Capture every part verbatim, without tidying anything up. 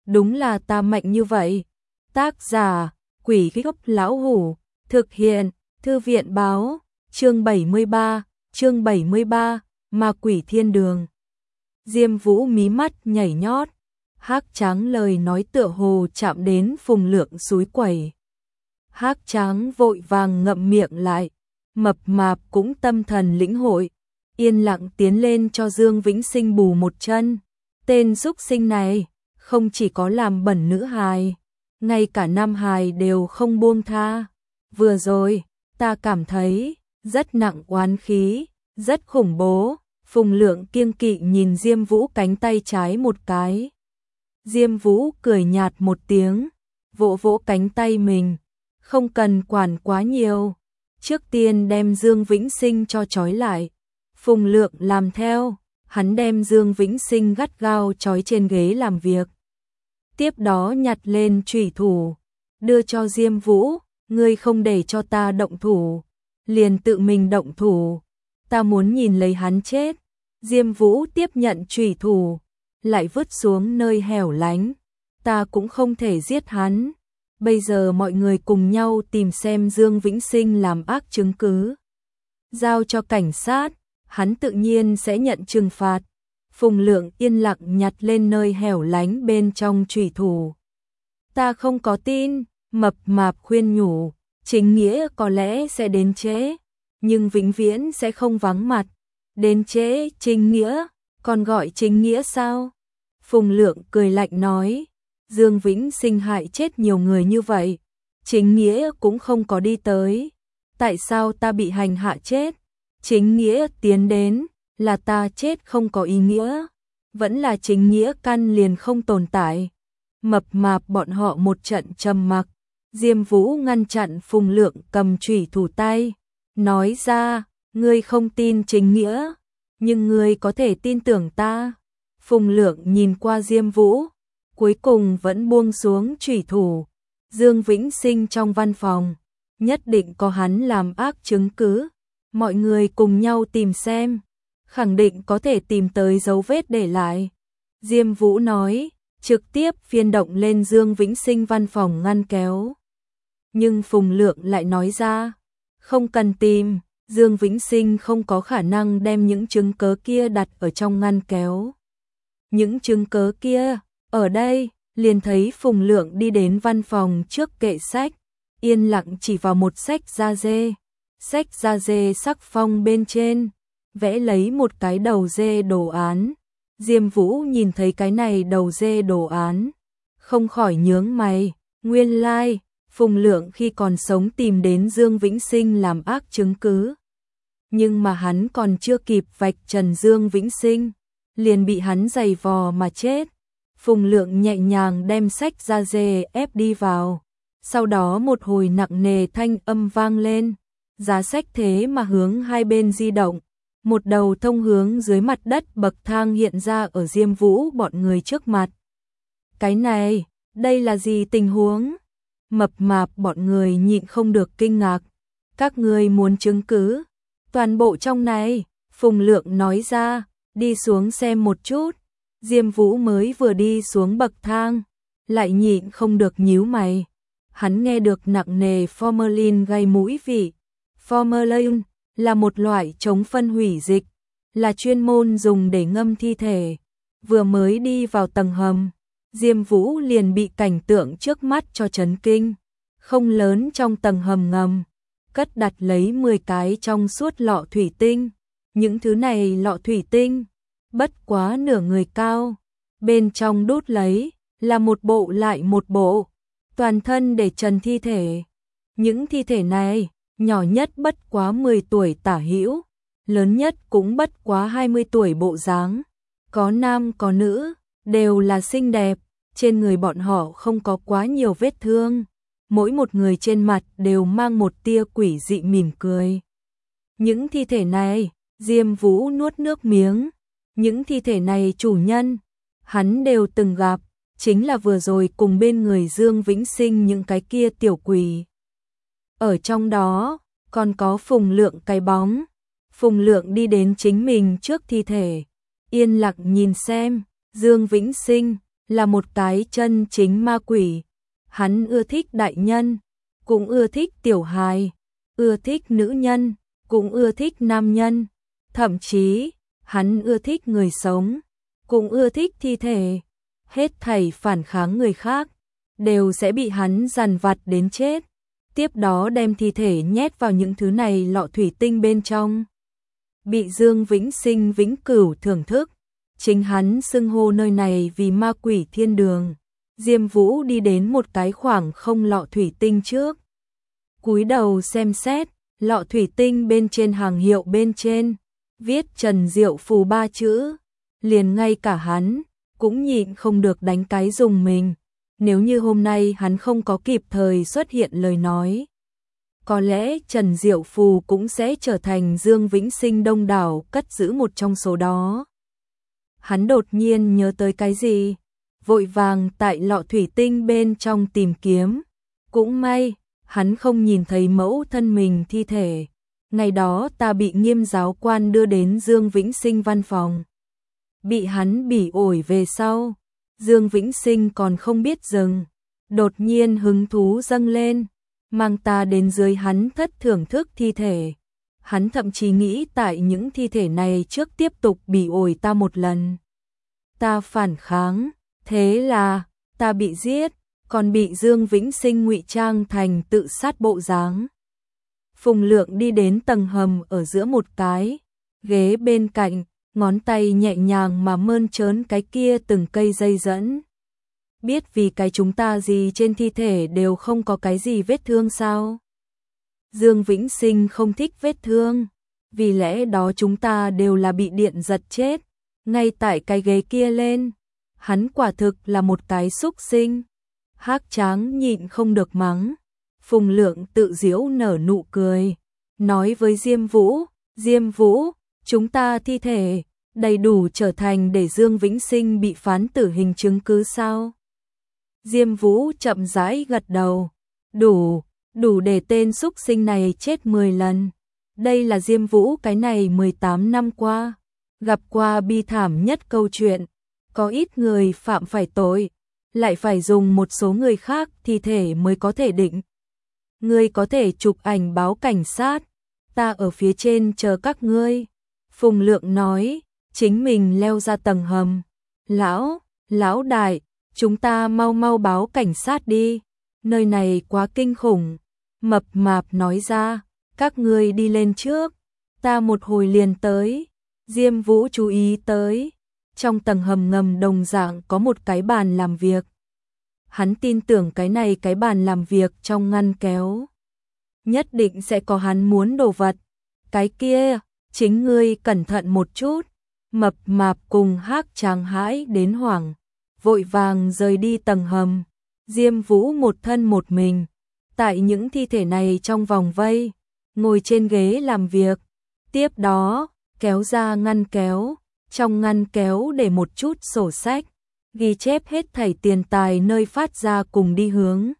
đúng là ta mạnh như vậy. Tác giả, Quỷ Gốc Lão Hủ, thực hiện, Thư viện báo, chương bảy mươi ba, chương bảy mươi ba, Ma Quỷ Thiên Đường. Diêm Vũ mí mắt nhảy nhót, Hắc Tráng lời nói tựa hồ chạm đến Phùng Lượng xúi quẩy. Hắc Tráng vội vàng ngậm miệng lại, Mập Mạp cũng tâm thần lĩnh hội, yên lặng tiến lên cho Dương Vĩnh Sinh bù một chân. Tên súc sinh này, không chỉ có làm bẩn nữ hài, ngay cả nam hài đều không buông tha. Vừa rồi, ta cảm thấy rất nặng oán khí, rất khủng bố. Phùng Lượng kiêng kỵ nhìn Diêm Vũ cánh tay trái một cái. Diêm Vũ cười nhạt một tiếng, vỗ vỗ cánh tay mình, không cần quản quá nhiều, trước tiên đem Dương Vĩnh Sinh cho trói lại. Phùng Lượng làm theo, hắn đem Dương Vĩnh Sinh gắt gao trói trên ghế làm việc. Tiếp đó nhặt lên chủy thủ, đưa cho Diêm Vũ, ngươi không để cho ta động thủ, liền tự mình động thủ, ta muốn nhìn lấy hắn chết. Diêm Vũ tiếp nhận chủy thủ, lại vứt xuống nơi hẻo lánh, ta cũng không thể giết hắn. Bây giờ mọi người cùng nhau tìm xem Dương Vĩnh Sinh làm ác chứng cứ, giao cho cảnh sát, hắn tự nhiên sẽ nhận trừng phạt. Phùng Lượng yên lặng nhặt lên nơi hẻo lánh bên trong chủy thủ. Ta không có tin, Mập Mạp khuyên nhủ, chính nghĩa có lẽ sẽ đến trễ, nhưng vĩnh viễn sẽ không vắng mặt. Đến trễ chính nghĩa, còn gọi chính nghĩa sao? Phùng Lượng cười lạnh nói, Dương Vĩnh Sinh hại chết nhiều người như vậy, chính nghĩa cũng không có đi tới. Tại sao ta bị hành hạ chết? Chính nghĩa tiến đến, là ta chết không có ý nghĩa, vẫn là chính nghĩa căn liền không tồn tại. Mập Mạp bọn họ một trận trầm mặc. Diêm Vũ ngăn chặn Phùng Lượng cầm chủy thủ tay, nói ra, ngươi không tin chính nghĩa, nhưng ngươi có thể tin tưởng ta. Phùng Lượng nhìn qua Diêm Vũ, cuối cùng vẫn buông xuống chủy thủ. Dương Vĩnh Sinh trong văn phòng, nhất định có hắn làm ác chứng cứ, mọi người cùng nhau tìm xem, khẳng định có thể tìm tới dấu vết để lại. Diêm Vũ nói, trực tiếp phiên động lên Dương Vĩnh Sinh văn phòng ngăn kéo. Nhưng Phùng Lượng lại nói ra, không cần tìm, Dương Vĩnh Sinh không có khả năng đem những chứng cớ kia đặt ở trong ngăn kéo. Những chứng cớ kia, ở đây, liền thấy Phùng Lượng đi đến văn phòng trước kệ sách, yên lặng chỉ vào một sách da dê. Sách da dê sắc phong bên trên, vẽ lấy một cái đầu dê đồ án. Diêm Vũ nhìn thấy cái này đầu dê đồ án, không khỏi nhướng mày, nguyên lai, like, Phùng Lượng khi còn sống tìm đến Dương Vĩnh Sinh làm ác chứng cứ. Nhưng mà hắn còn chưa kịp vạch trần Dương Vĩnh Sinh, liền bị hắn giày vò mà chết. Phùng Lượng nhẹ nhàng đem sách da dê ép đi vào, sau đó một hồi nặng nề thanh âm vang lên, giá sách thế mà hướng hai bên di động, một đầu thông hướng dưới mặt đất bậc thang hiện ra ở Diêm Vũ bọn người trước mặt. Cái này, đây là gì tình huống? Mập Mạp bọn người nhịn không được kinh ngạc. Các ngươi muốn chứng cứ? Toàn bộ trong này, Phùng Lượng nói ra, đi xuống xem một chút. Diêm Vũ mới vừa đi xuống bậc thang, lại nhịn không được nhíu mày. Hắn nghe được nặng nề formalin gây mũi vị. Formalin là một loại chống phân hủy dịch, là chuyên môn dùng để ngâm thi thể. Vừa mới đi vào tầng hầm, Diêm Vũ liền bị cảnh tượng trước mắt cho chấn kinh. Không lớn trong tầng hầm ngầm, cất đặt lấy mười cái trong suốt lọ thủy tinh. Những thứ này lọ thủy tinh, bất quá nửa người cao. Bên trong đút lấy, là một bộ lại một bộ, toàn thân để trần thi thể. Những thi thể này, nhỏ nhất bất quá mười tuổi tả hữu, lớn nhất cũng bất quá hai mươi tuổi bộ dáng. Có nam có nữ, đều là xinh đẹp, trên người bọn họ không có quá nhiều vết thương. Mỗi một người trên mặt đều mang một tia quỷ dị mỉm cười. Những thi thể này, Diêm Vũ nuốt nước miếng. Những thi thể này chủ nhân, hắn đều từng gặp, chính là vừa rồi cùng bên người Dương Vĩnh Sinh những cái kia tiểu quỷ. Ở trong đó, còn có Phùng Lượng cái bóng. Phùng Lượng đi đến chính mình trước thi thể, yên lặng nhìn xem, Dương Vĩnh Sinh là một cái chân chính ma quỷ. Hắn ưa thích đại nhân, cũng ưa thích tiểu hài, ưa thích nữ nhân, cũng ưa thích nam nhân, thậm chí hắn ưa thích người sống, cũng ưa thích thi thể. Hết thảy phản kháng người khác đều sẽ bị hắn dằn vặt đến chết, tiếp đó đem thi thể nhét vào những thứ này lọ thủy tinh bên trong. Bị Dương Vĩnh Sinh vĩnh cửu thưởng thức, chính hắn xưng hô nơi này vì ma quỷ thiên đường. Diêm Vũ đi đến một cái khoảng không lọ thủy tinh trước, cúi đầu xem xét, lọ thủy tinh bên trên hàng hiệu bên trên viết Trần Diệu Phù ba chữ, liền ngay cả hắn cũng nhịn không được đánh cái dùng mình. Nếu như hôm nay hắn không có kịp thời xuất hiện lời nói, có lẽ Trần Diệu Phù cũng sẽ trở thành Dương Vĩnh Sinh đông đảo cất giữ một trong số đó. Hắn đột nhiên nhớ tới cái gì, vội vàng tại lọ thủy tinh bên trong tìm kiếm. Cũng may, hắn không nhìn thấy mẫu thân mình thi thể. Ngày đó ta bị Nghiêm giáo quan đưa đến Dương Vĩnh Sinh văn phòng. Bị hắn bỉ ổi về sau, Dương Vĩnh Sinh còn không biết dừng, đột nhiên hứng thú dâng lên, mang ta đến dưới hắn thất thưởng thức thi thể. Hắn thậm chí nghĩ tại những thi thể này trước tiếp tục bỉ ổi ta một lần. Ta phản kháng, thế là ta bị giết, còn bị Dương Vĩnh Sinh ngụy trang thành tự sát bộ dáng. Phùng Lượng đi đến tầng hầm ở giữa một cái ghế bên cạnh, ngón tay nhẹ nhàng mà mơn trớn cái kia từng cây dây dẫn. Biết vì cái chúng ta gì trên thi thể đều không có cái gì vết thương sao? Dương Vĩnh Sinh không thích vết thương, vì lẽ đó chúng ta đều là bị điện giật chết. Ngay tại cái ghế kia lên, hắn quả thực là một cái xúc sinh. Hắc Tráng nhịn không được mắng. Phùng Lượng tự giễu nở nụ cười, nói với Diêm Vũ, Diêm Vũ, chúng ta thi thể đầy đủ trở thành để Dương Vĩnh Sinh bị phán tử hình chứng cứ sao? Diêm Vũ chậm rãi gật đầu, đủ, đủ để tên xúc sinh này chết mười lần. Đây là Diêm Vũ cái này mười tám năm qua gặp qua bi thảm nhất câu chuyện. Có ít người phạm phải tội, lại phải dùng một số người khác thi thể mới có thể định. Ngươi có thể chụp ảnh báo cảnh sát, ta ở phía trên chờ các ngươi. Phùng Lượng nói, chính mình leo ra tầng hầm. Lão, lão đại, chúng ta mau mau báo cảnh sát đi, nơi này quá kinh khủng. Mập Mạp nói ra, các ngươi đi lên trước, ta một hồi liền tới. Diêm Vũ chú ý tới, trong tầng hầm ngầm đồng dạng có một cái bàn làm việc. Hắn tin tưởng cái này cái bàn làm việc trong ngăn kéo nhất định sẽ có hắn muốn đồ vật. Cái kia, chính ngươi cẩn thận một chút. Mập Mạp cùng Hắc Tráng hãi đến hoảng, vội vàng rời đi tầng hầm. Diêm Vũ một thân một mình, tại những thi thể này trong vòng vây, ngồi trên ghế làm việc. Tiếp đó, kéo ra ngăn kéo, trong ngăn kéo để một chút sổ sách, ghi chép hết thảy tiền tài nơi phát ra cùng đi hướng.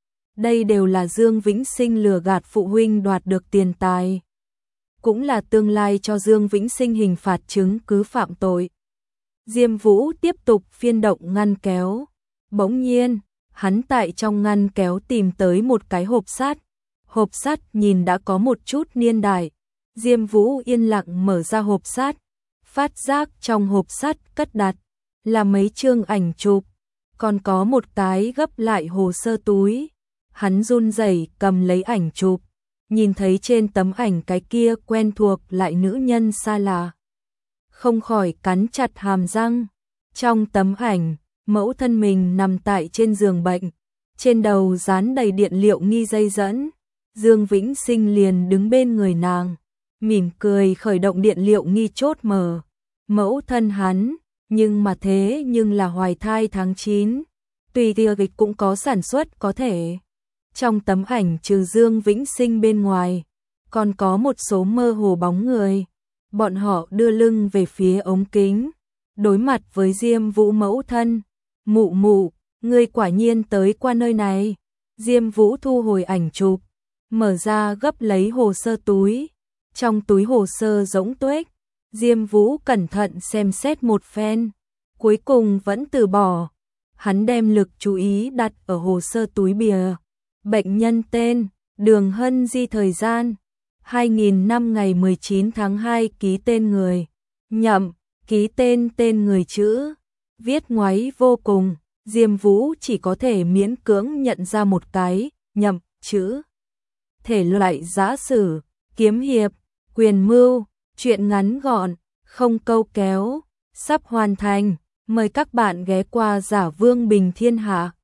Đây đều là Dương Vĩnh Sinh lừa gạt phụ huynh đoạt được tiền tài, cũng là tương lai cho Dương Vĩnh Sinh hình phạt chứng cứ phạm tội. Diêm Vũ tiếp tục phiên động ngăn kéo, bỗng nhiên, hắn tại trong ngăn kéo tìm tới một cái hộp sắt. Hộp sắt nhìn đã có một chút niên đại. Diêm Vũ yên lặng mở ra hộp sắt, phát giác trong hộp sắt cất đặt là mấy chương ảnh chụp, còn có một cái gấp lại hồ sơ túi. Hắn run rẩy cầm lấy ảnh chụp, nhìn thấy trên tấm ảnh cái kia quen thuộc lại nữ nhân xa lạ, không khỏi cắn chặt hàm răng. Trong tấm ảnh, mẫu thân mình nằm tại trên giường bệnh, trên đầu dán đầy điện liệu nghi dây dẫn. Dương Vĩnh Sinh liền đứng bên người nàng, mỉm cười khởi động điện liệu nghi chốt mở. Mẫu thân hắn, nhưng mà thế nhưng là hoài thai tháng chín, tùy tia kịch cũng có sản xuất có thể. Trong tấm ảnh trừ Dương Vĩnh Sinh bên ngoài, còn có một số mơ hồ bóng người. Bọn họ đưa lưng về phía ống kính, đối mặt với Diêm Vũ mẫu thân. Mụ mụ, ngươi quả nhiên tới qua nơi này. Diêm Vũ thu hồi ảnh chụp, mở ra gấp lấy hồ sơ túi. Trong túi hồ sơ rỗng tuếch, Diêm Vũ cẩn thận xem xét một phen, cuối cùng vẫn từ bỏ. hắn đem lực chú ý đặt ở hồ sơ túi bìa. Bệnh nhân tên, Đường Hân Di, thời gian, hai nghìn năm ngày mười chín tháng hai, ký tên người, nhậm, ký tên tên người chữ, viết ngoáy vô cùng, Diêm Vũ chỉ có thể miễn cưỡng nhận ra một cái, nhậm, chữ. Thể loại giã sử, kiếm hiệp, quyền mưu, truyện ngắn gọn, không câu kéo, sắp hoàn thành, mời các bạn ghé qua Giả Vương Bình Thiên Hạ.